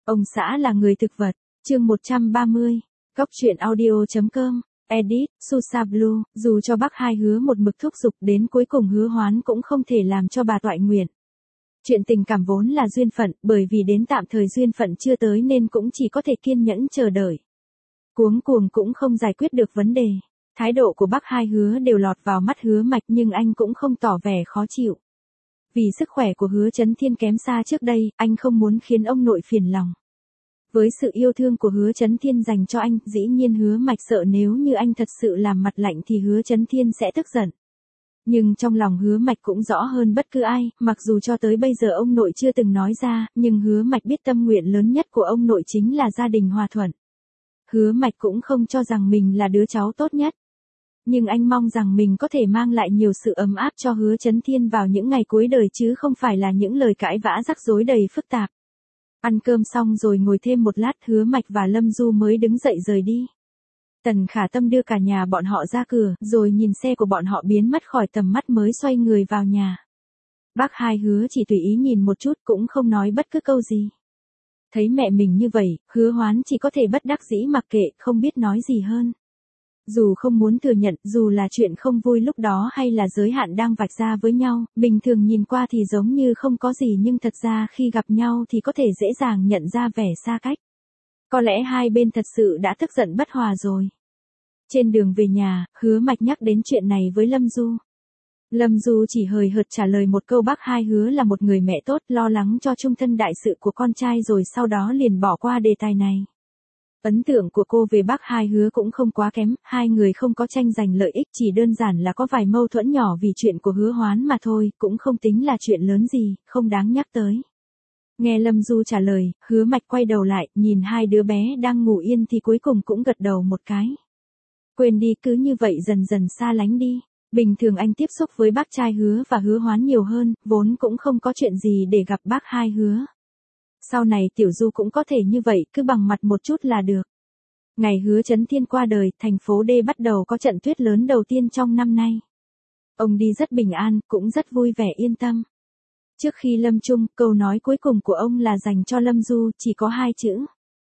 Ông xã là người thực vật. Chương 130. Cóc truyện audio.com. Edit, Susa Blue. Dù cho bác hai hứa một mực thúc giục đến cuối cùng hứa hoán cũng không thể làm cho bà toại nguyện. Chuyện tình cảm vốn là duyên phận, bởi vì đến tạm thời duyên phận chưa tới nên cũng chỉ có thể kiên nhẫn chờ đợi. Cuống cuồng cũng không giải quyết được vấn đề. Thái độ của bác hai hứa đều lọt vào mắt Hứa Mạch nhưng anh cũng không tỏ vẻ khó chịu. Vì sức khỏe của Hứa Chấn Thiên kém xa trước đây, anh không muốn khiến ông nội phiền lòng. Với sự yêu thương của Hứa Chấn Thiên dành cho anh, dĩ nhiên Hứa Mạch sợ nếu như anh thật sự làm mặt lạnh thì Hứa Chấn Thiên sẽ tức giận. Nhưng trong lòng Hứa Mạch cũng rõ hơn bất cứ ai, mặc dù cho tới bây giờ ông nội chưa từng nói ra, nhưng Hứa Mạch biết tâm nguyện lớn nhất của ông nội chính là gia đình hòa thuận. Hứa Mạch cũng không cho rằng mình là đứa cháu tốt nhất. Nhưng anh mong rằng mình có thể mang lại nhiều sự ấm áp cho Hứa Chấn Thiên vào những ngày cuối đời chứ không phải là những lời cãi vã rắc rối đầy phức tạp. Ăn cơm xong rồi ngồi thêm một lát Hứa Mạch và Lâm Du mới đứng dậy rời đi. Tần Khả Tâm đưa cả nhà bọn họ ra cửa, rồi nhìn xe của bọn họ biến mất khỏi tầm mắt mới xoay người vào nhà. Bác hai Hứa chỉ tùy ý nhìn một chút cũng không nói bất cứ câu gì. Thấy mẹ mình như vậy, Hứa Hoán chỉ có thể bất đắc dĩ mặc kệ, không biết nói gì hơn. Dù không muốn thừa nhận, dù là chuyện không vui lúc đó hay là giới hạn đang vạch ra với nhau, bình thường nhìn qua thì giống như không có gì nhưng thật ra khi gặp nhau thì có thể dễ dàng nhận ra vẻ xa cách. Có lẽ hai bên thật sự đã tức giận bất hòa rồi. Trên đường về nhà, Hứa Mạch nhắc đến chuyện này với Lâm Du. Lâm Du chỉ hời hợt trả lời một câu bác hai Hứa là một người mẹ tốt, lo lắng cho chung thân đại sự của con trai rồi sau đó liền bỏ qua đề tài này. Ấn tượng của cô về bác hai Hứa cũng không quá kém, hai người không có tranh giành lợi ích, chỉ đơn giản là có vài mâu thuẫn nhỏ vì chuyện của Hứa Hoán mà thôi, cũng không tính là chuyện lớn gì, không đáng nhắc tới. Nghe Lâm Du trả lời, Hứa Mạch quay đầu lại, nhìn hai đứa bé đang ngủ yên thì cuối cùng cũng gật đầu một cái. Quên đi, cứ như vậy dần dần xa lánh đi. Bình thường anh tiếp xúc với bác trai Hứa và Hứa Hoán nhiều hơn, vốn cũng không có chuyện gì để gặp bác hai Hứa. Sau này Tiểu Du cũng có thể như vậy, cứ bằng mặt một chút là được. Ngày Hứa Chấn Thiên qua đời, thành phố D bắt đầu có trận tuyết lớn đầu tiên trong năm nay. Ông đi rất bình an, cũng rất vui vẻ yên tâm. Trước khi lâm chung, câu nói cuối cùng của ông là dành cho Lâm Du, chỉ có hai chữ.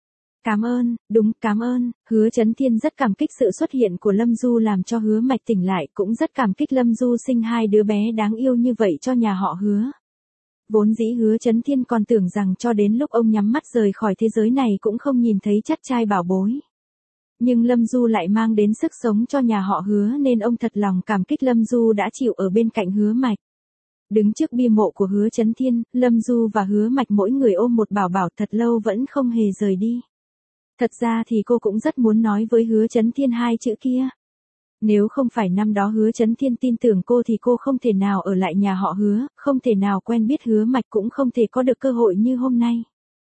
Cảm ơn, đúng, cảm ơn. Hứa Chấn Thiên rất cảm kích sự xuất hiện của Lâm Du làm cho Hứa Mạch tỉnh lại, cũng rất cảm kích Lâm Du sinh hai đứa bé đáng yêu như vậy cho nhà họ Hứa. Vốn dĩ Hứa Chấn Thiên còn tưởng rằng cho đến lúc ông nhắm mắt rời khỏi thế giới này cũng không nhìn thấy chắt trai bảo bối. Nhưng Lâm Du lại mang đến sức sống cho nhà họ Hứa nên ông thật lòng cảm kích Lâm Du đã chịu ở bên cạnh Hứa Mạch. Đứng trước bia mộ của Hứa Chấn Thiên, Lâm Du và Hứa Mạch mỗi người ôm một bảo bảo thật lâu vẫn không hề rời đi. Thật ra thì cô cũng rất muốn nói với Hứa Chấn Thiên hai chữ kia. Nếu không phải năm đó Hứa Chấn Thiên tin tưởng cô thì cô không thể nào ở lại nhà họ Hứa, không thể nào quen biết Hứa Mạch, cũng không thể có được cơ hội như hôm nay.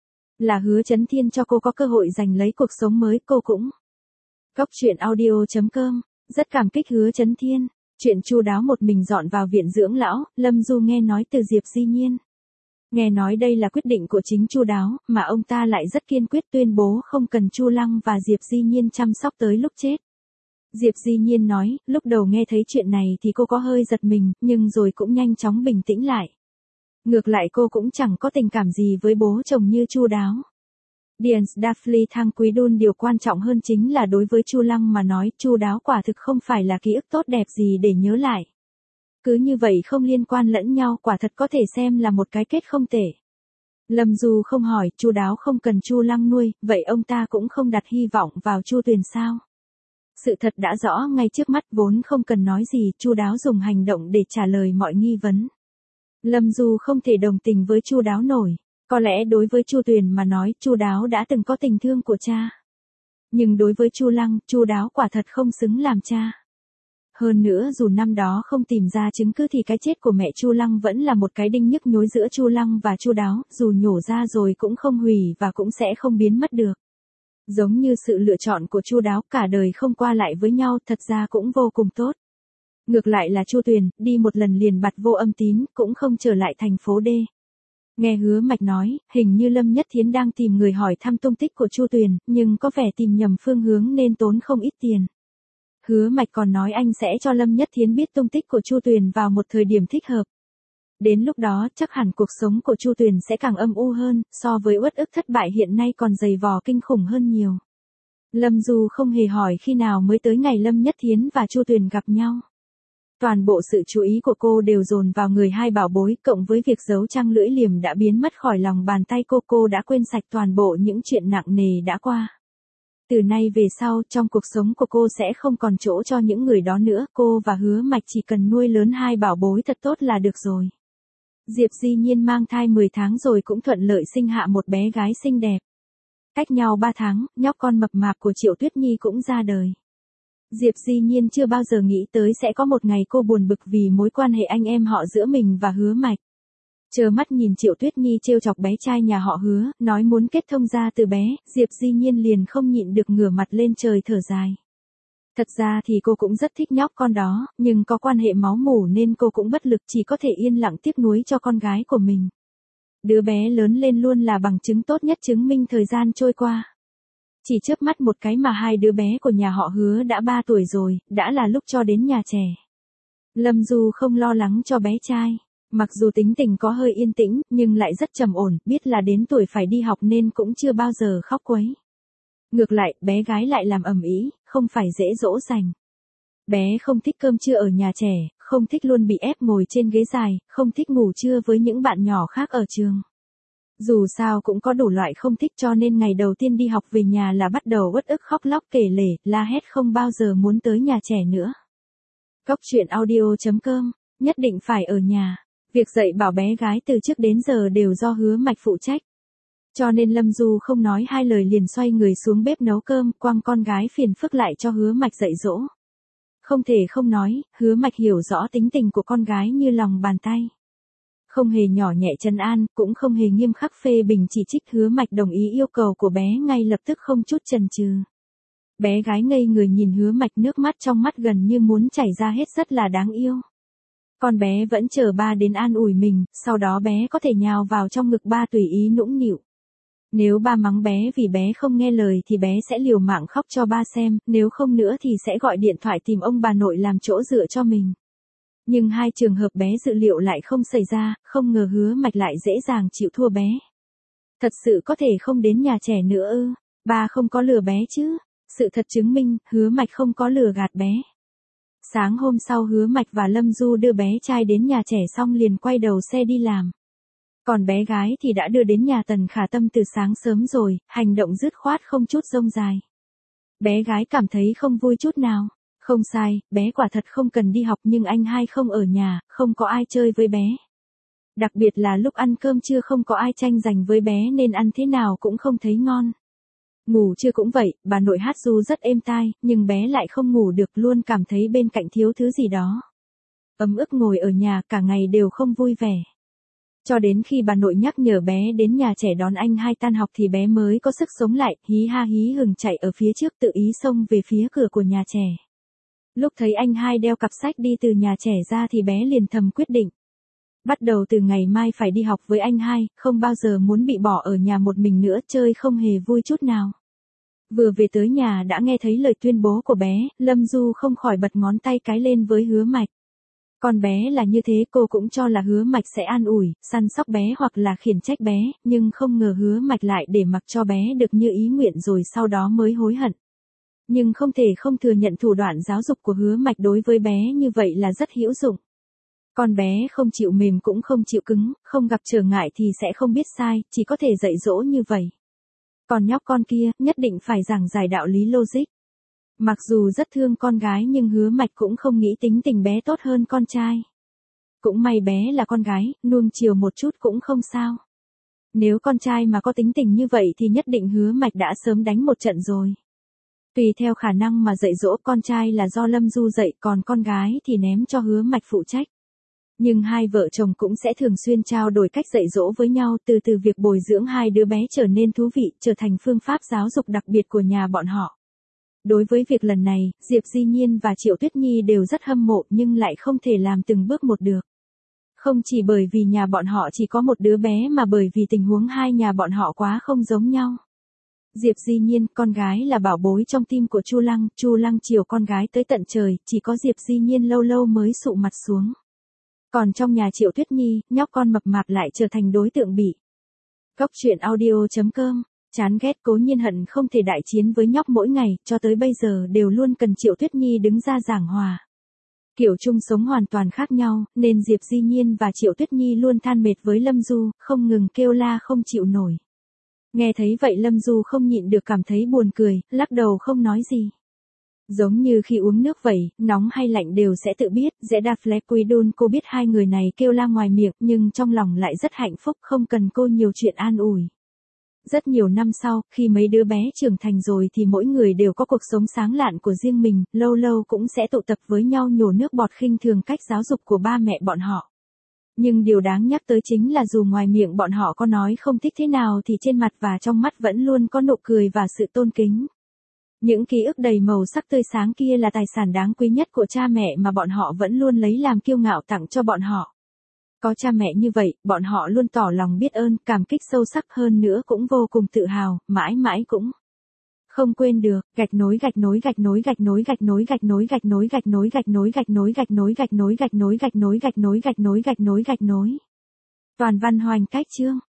Là Hứa Chấn Thiên cho cô có cơ hội giành lấy cuộc sống mới, cô cũng. Cóc truyện audio.com. Rất cảm kích Hứa Chấn Thiên. Chuyện chu đáo một mình dọn vào viện dưỡng lão, Lâm Du nghe nói từ Diệp Di Nhiên. Nghe nói đây là quyết định của chính Chu Đáo, mà ông ta lại rất kiên quyết tuyên bố không cần Chu Lăng và Diệp Di Nhiên chăm sóc tới lúc chết. Diệp Di Nhiên nói, lúc đầu nghe thấy chuyện này thì cô có hơi giật mình, nhưng rồi cũng nhanh chóng bình tĩnh lại. Ngược lại cô cũng chẳng có tình cảm gì với bố chồng như Chu Đáo. Dian Daphne Thang Quý Đun, điều quan trọng hơn chính là đối với Chu Lăng mà nói, Chu Đáo quả thực không phải là ký ức tốt đẹp gì để nhớ lại. Cứ như vậy không liên quan lẫn nhau, quả thật có thể xem là một cái kết không tệ. Lâm Du không hỏi, Chu Đáo không cần Chu Lăng nuôi, vậy ông ta cũng không đặt hy vọng vào Chu Tuyền sao? Sự thật đã rõ ngay trước mắt, vốn không cần nói gì, Chu Đáo dùng hành động để trả lời mọi nghi vấn. Lâm Du không thể đồng tình với Chu Đáo nổi. Có lẽ đối với Chu Tuyền mà nói, Chu Đáo đã từng có tình thương của cha. Nhưng đối với Chu Lăng, Chu Đáo quả thật không xứng làm cha. Hơn nữa dù năm đó không tìm ra chứng cứ thì cái chết của mẹ Chu Lăng vẫn là một cái đinh nhức nhối giữa Chu Lăng và Chu Đáo, dù nhổ ra rồi cũng không hủy và cũng sẽ không biến mất được. Giống như sự lựa chọn của Chu Đáo cả đời không qua lại với nhau, thật ra cũng vô cùng tốt. Ngược lại là Chu Tuyền, đi một lần liền bặt vô âm tín, cũng không trở lại thành phố D. Nghe Hứa Mạch nói, hình như Lâm Nhất Thiến đang tìm người hỏi thăm tung tích của Chu Tuyền, nhưng có vẻ tìm nhầm phương hướng nên tốn không ít tiền. Hứa Mạch còn nói anh sẽ cho Lâm Nhất Thiến biết tung tích của Chu Tuyền vào một thời điểm thích hợp. Đến lúc đó chắc hẳn cuộc sống của Chu Tuyền sẽ càng âm u hơn, so với uất ức thất bại hiện nay còn dày vò kinh khủng hơn nhiều. Lâm Du không hề hỏi khi nào mới tới ngày Lâm Nhất Thiến và Chu Tuyền gặp nhau. Toàn bộ sự chú ý của cô đều dồn vào người hai bảo bối, cộng với việc giấu trăng lưỡi liềm đã biến mất khỏi lòng bàn tay cô đã quên sạch toàn bộ những chuyện nặng nề đã qua. Từ nay về sau, trong cuộc sống của cô sẽ không còn chỗ cho những người đó nữa, cô và Hứa Mạch chỉ cần nuôi lớn hai bảo bối thật tốt là được rồi. Diệp Di Nhiên mang thai 10 tháng rồi cũng thuận lợi sinh hạ một bé gái xinh đẹp. Cách nhau 3 tháng, nhóc con mập mạp của Triệu Tuyết Nhi cũng ra đời. Diệp Di Nhiên chưa bao giờ nghĩ tới sẽ có một ngày cô buồn bực vì mối quan hệ anh em họ giữa mình và Hứa Mạch. Trơ mắt nhìn Triệu Tuyết Nhi trêu chọc bé trai nhà họ Hứa, nói muốn kết thông gia từ bé, Diệp Di Nhiên liền không nhịn được ngửa mặt lên trời thở dài. Thật ra thì cô cũng rất thích nhóc con đó, nhưng có quan hệ máu mủ nên cô cũng bất lực, chỉ có thể yên lặng tiếc nuối cho con gái của mình. Đứa bé lớn lên luôn là bằng chứng tốt nhất chứng minh thời gian trôi qua. Chỉ chớp mắt một cái mà hai đứa bé của nhà họ Hứa đã 3 tuổi rồi, đã là lúc cho đến nhà trẻ. Lâm Du không lo lắng cho bé trai. Mặc dù tính tình có hơi yên tĩnh, nhưng lại rất trầm ổn, biết là đến tuổi phải đi học nên cũng chưa bao giờ khóc quấy. Ngược lại, bé gái lại làm ầm ĩ, không phải dễ dỗ dành. Bé không thích cơm trưa ở nhà trẻ, không thích luôn bị ép ngồi trên ghế dài, không thích ngủ trưa với những bạn nhỏ khác ở trường. Dù sao cũng có đủ loại không thích, cho nên ngày đầu tiên đi học về nhà là bắt đầu uất ức khóc lóc kể lể, la hét không bao giờ muốn tới nhà trẻ nữa. Cóc truyện audio.com, nhất định phải ở nhà. Việc dạy bảo bé gái từ trước đến giờ đều do Hứa Mạch phụ trách. Cho nên Lâm Du không nói hai lời liền xoay người xuống bếp nấu cơm, quăng con gái phiền phức lại cho Hứa Mạch dạy dỗ. Không thể không nói, Hứa Mạch hiểu rõ tính tình của con gái như lòng bàn tay. Không hề nhỏ nhẹ trấn an, cũng không hề nghiêm khắc phê bình chỉ trích, Hứa Mạch đồng ý yêu cầu của bé ngay lập tức không chút chần chừ. Bé gái ngây người nhìn Hứa Mạch, nước mắt trong mắt gần như muốn chảy ra hết, rất là đáng yêu. Con bé vẫn chờ ba đến an ủi mình, sau đó bé có thể nhào vào trong ngực ba tùy ý nũng nịu. Nếu ba mắng bé vì bé không nghe lời thì bé sẽ liều mạng khóc cho ba xem, nếu không nữa thì sẽ gọi điện thoại tìm ông bà nội làm chỗ dựa cho mình. Nhưng hai trường hợp bé dự liệu lại không xảy ra, không ngờ Hứa Mạch lại dễ dàng chịu thua bé. Thật sự có thể không đến nhà trẻ nữa ư? Ba không có lừa bé chứ? Sự thật chứng minh, Hứa Mạch không có lừa gạt bé. Sáng hôm sau Hứa Mạch và Lâm Du đưa bé trai đến nhà trẻ xong liền quay đầu xe đi làm. Còn bé gái thì đã đưa đến nhà Tần Khả Tâm từ sáng sớm rồi, hành động dứt khoát không chút rông dài. Bé gái cảm thấy không vui chút nào. Không sai, bé quả thật không cần đi học nhưng anh hai không ở nhà, không có ai chơi với bé. Đặc biệt là lúc ăn cơm trưa không có ai tranh giành với bé nên ăn thế nào cũng không thấy ngon. Ngủ trưa cũng vậy, bà nội hát ru rất êm tai, nhưng bé lại không ngủ được, luôn cảm thấy bên cạnh thiếu thứ gì đó. Ấm ức ngồi ở nhà cả ngày đều không vui vẻ. Cho đến khi bà nội nhắc nhở bé đến nhà trẻ đón anh hai tan học thì bé mới có sức sống lại, hí ha hí hừng chạy ở phía trước tự ý xông về phía cửa của nhà trẻ. Lúc thấy anh hai đeo cặp sách đi từ nhà trẻ ra thì bé liền thầm quyết định. Bắt đầu từ ngày mai phải đi học với anh hai, không bao giờ muốn bị bỏ ở nhà một mình nữa, chơi không hề vui chút nào. Vừa về tới nhà đã nghe thấy lời tuyên bố của bé, Lâm Du không khỏi bật ngón tay cái lên với Hứa Mạch. Con bé là như thế, cô cũng cho là Hứa Mạch sẽ an ủi, săn sóc bé hoặc là khiển trách bé, nhưng không ngờ Hứa Mạch lại để mặc cho bé được như ý nguyện rồi sau đó mới hối hận. Nhưng không thể không thừa nhận thủ đoạn giáo dục của Hứa Mạch đối với bé như vậy là rất hữu dụng. Con bé không chịu mềm cũng không chịu cứng, không gặp trở ngại thì sẽ không biết sai, chỉ có thể dạy dỗ như vậy. Còn nhóc con kia, nhất định phải giảng giải đạo lý logic. Mặc dù rất thương con gái nhưng Hứa Mạch cũng không nghĩ tính tình bé tốt hơn con trai. Cũng may bé là con gái, nuông chiều một chút cũng không sao. Nếu con trai mà có tính tình như vậy thì nhất định Hứa Mạch đã sớm đánh một trận rồi. Tùy theo khả năng mà dạy dỗ, con trai là do Lâm Du dạy, còn con gái thì ném cho Hứa Mạch phụ trách. Nhưng hai vợ chồng cũng sẽ thường xuyên trao đổi cách dạy dỗ với nhau, từ từ việc bồi dưỡng hai đứa bé trở nên thú vị, trở thành phương pháp giáo dục đặc biệt của nhà bọn họ. Đối với việc lần này, Diệp Di Nhiên và Triệu Tuyết Nhi đều rất hâm mộ nhưng lại không thể làm từng bước một được. Không chỉ bởi vì nhà bọn họ chỉ có một đứa bé mà bởi vì tình huống hai nhà bọn họ quá không giống nhau. Diệp Di Nhiên, con gái là bảo bối trong tim của Chu Lăng chiều con gái tới tận trời, chỉ có Diệp Di Nhiên lâu lâu mới sụ mặt xuống. Còn trong nhà Triệu Tuyết Nhi, nhóc con mập mạp lại trở thành đối tượng bị. Góc truyện audio.com, chán ghét Cố Nhiên hận không thể đại chiến với nhóc mỗi ngày, cho tới bây giờ đều luôn cần Triệu Tuyết Nhi đứng ra giảng hòa. Kiểu chung sống hoàn toàn khác nhau, nên Diệp Di Nhiên và Triệu Tuyết Nhi luôn than mệt với Lâm Du, không ngừng kêu la không chịu nổi. Nghe thấy vậy Lâm Du không nhịn được cảm thấy buồn cười, lắc đầu không nói gì. Giống như khi uống nước vậy, nóng hay lạnh đều sẽ tự biết, Zeda Flequidun cô biết hai người này kêu la ngoài miệng nhưng trong lòng lại rất hạnh phúc không cần cô nhiều chuyện an ủi. Rất nhiều năm sau, khi mấy đứa bé trưởng thành rồi thì mỗi người đều có cuộc sống sáng lạn của riêng mình, lâu lâu cũng sẽ tụ tập với nhau nhổ nước bọt khinh thường cách giáo dục của ba mẹ bọn họ. Nhưng điều đáng nhắc tới chính là dù ngoài miệng bọn họ có nói không thích thế nào thì trên mặt và trong mắt vẫn luôn có nụ cười và sự tôn kính. Những ký ức đầy màu sắc tươi sáng kia là tài sản đáng quý nhất của cha mẹ mà bọn họ vẫn luôn lấy làm kiêu ngạo tặng cho bọn họ. Có cha mẹ như vậy, bọn họ luôn tỏ lòng biết ơn, cảm kích sâu sắc hơn nữa cũng vô cùng tự hào, mãi mãi cũng không quên được. Gạch nối gạch nối gạch nối gạch nối gạch nối gạch nối gạch nối gạch nối gạch nối gạch nối gạch nối gạch nối gạch nối gạch nối gạch nối gạch nối gạch nối gạch nối. Toàn văn hoành cách chương.